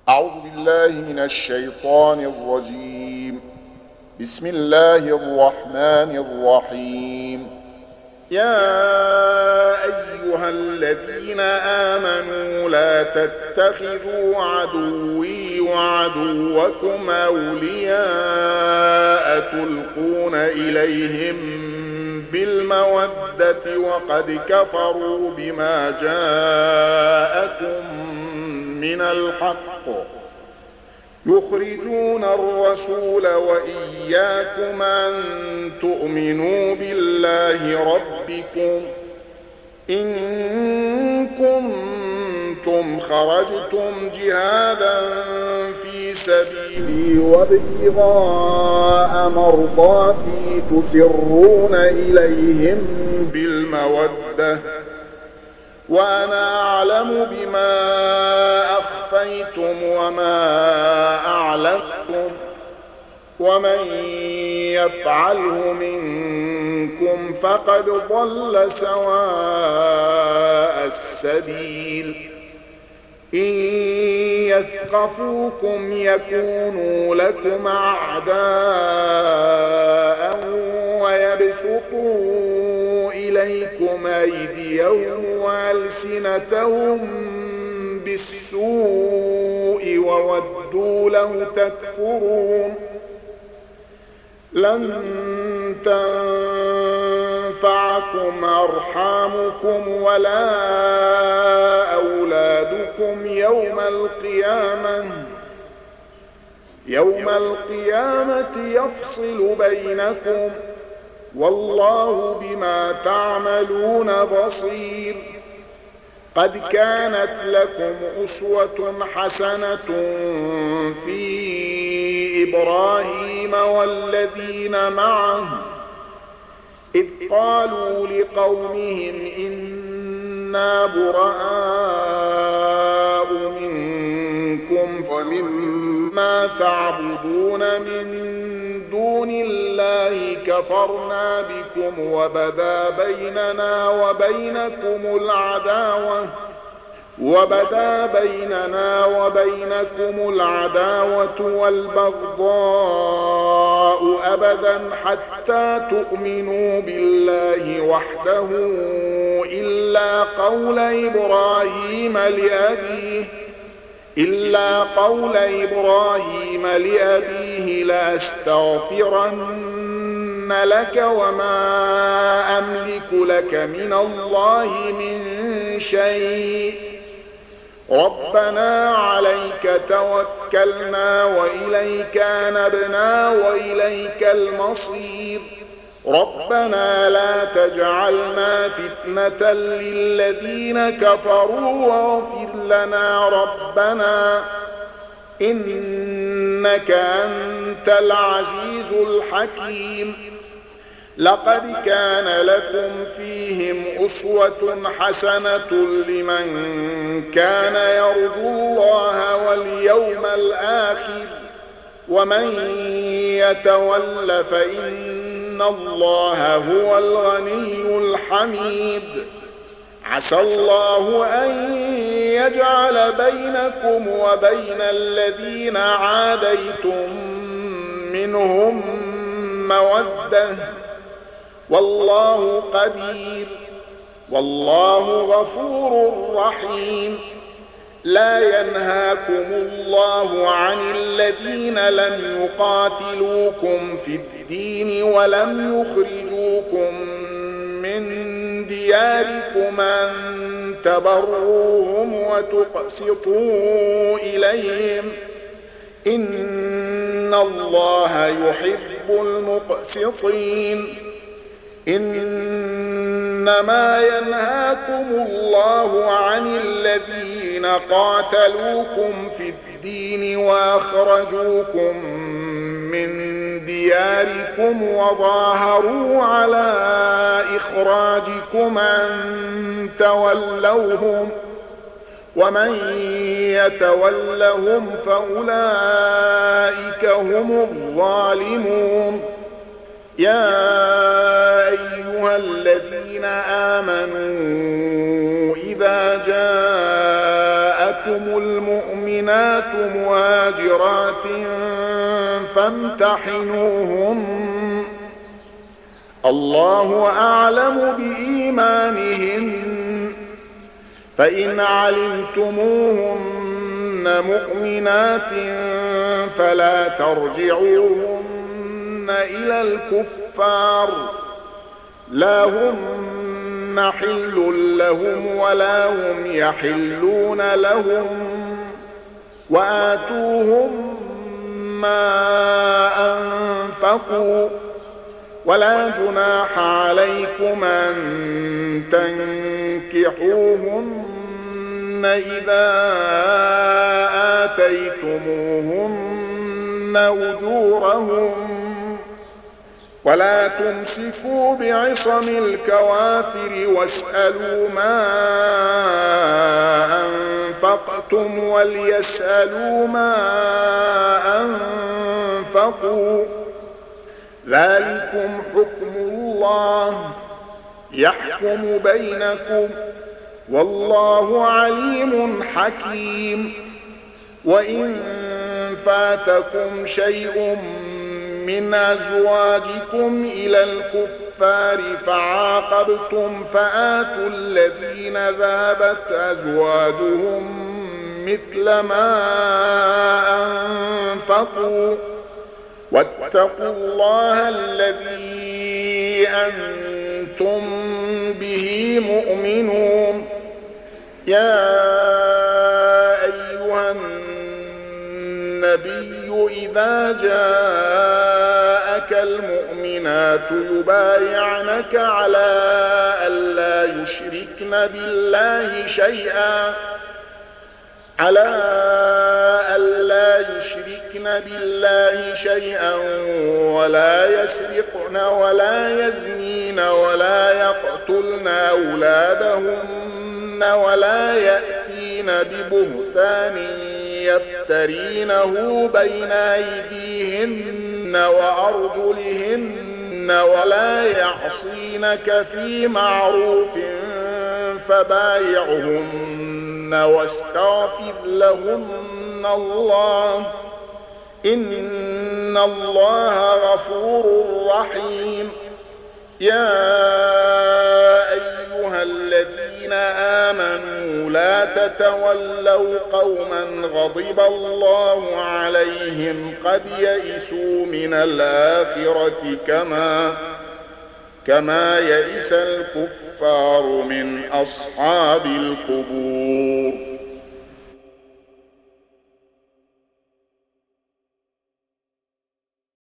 أعوذ بالله من الشيطان الرجيم. بسم الله الرحمن الرحيم. يا أيها الذين آمنوا لا تتخذوا عدوي وعدوكم أولياء تلقون إليهم بالمودة وقد كفروا بما جاءكم من الحق يخرجون الرسول وإياكم أن تؤمنوا بالله ربكم إن كنتم خرجتم جهادا في سبيلي وابتغاء مرضاتي تسرون إليهم بالمودة وأنا أعلم بما أخفيتم وما أعلنتم ومن يفعله منكم فقد ضل سواء السبيل إن يثقفوكم يكونوا لكم أعداء ويبسطوا إليكم أيديهم وألسنتهم بالسوء وودوا لو تكفرون لن تنفعكم أرحامكم ولا أولادكم يوم القيامة يفصل بينكم والله بما تعملون بصير. قد كانت لكم أسوة حسنة في إبراهيم والذين معه إذ قالوا لقومهم إنا براء منكم ومما تعبدون من دون الله كفرنا بكم وبدا بيننا وبينكم العداوة والبغضاء أبدا حتى تؤمنوا بالله وحده إلا قول إبراهيم لأبيه لأستغفرن لك وما أملك لك من الله من شيء ربنا عليك توكلنا وإليك أنبنا وإليك المصير ربنا لا تجعلنا فتنة للذين كفروا واغفر لنا ربنا إنك أنت العزيز الحكيم. لقد كان لكم فيهم أسوة حسنة لمن كان يرجو الله واليوم الآخر ومن يتول فإن الله هو الغني الحميد. عسى الله أن يجعل بينكم وبين الذين عاديتم منهم مودة والله قدير والله غفور رحيم. لا ينهاكم الله عن الذين لم يقاتلوكم في الدين ولم يخرجوكم من دياركم أن تبروهم وتقسطوا إليهم إن الله يحب المقسطين. إنما ينهاكم الله عن الذين قاتلوكم في الدين وأخرجوكم من دياركم وظاهروا على إخراجكم أن تولوهم ومن يتولهم فأولئك هم الظالمون. يا أيها الذين آمنوا إذا جاءكم جاءتكم المؤمنات مهاجرات فامتحنوهن الله أعلم بإيمانهن فإن علمتموهن مؤمنات فلا ترجعوهن إلى الكفار لا هن حل لهم ولا هم يحلون لهم وآتوهم ما أنفقوا ولا جناح عليكم أن تنكحوهن إذا آتيتموهن أجورهم ولا تمسكوا بعصم الكوافر واسألوا ما أنفقتم وليسألوا ما أنفقوا ذلكم حكم الله يحكم بينكم والله عليم حكيم وإن فاتكم شيء من أزواجكم إلى الكفار فعاقبتم فآتوا الذين ذهبت أزواجهم مثل ما أنفقوا واتقوا الله الذي أنتم به مؤمنون يا أيها النبي إذا جاءك المؤمنات يبايعنك على ألا يشركن بالله شيئا ولا يسرقن ولا يزنين ولا يقتلن أولادهن ولا يأتين ببهتان يفترينه بين أيديهن وأرجلهن ولا يعصينك في معروف فبايعهن واستغفر لهن الله إن الله غفور رحيم يا أيها الذين آمنوا لا تتولوا قوما غضب الله عليهم قد يئسوا من الآخرة كما يئس الكفار من أصحاب القبور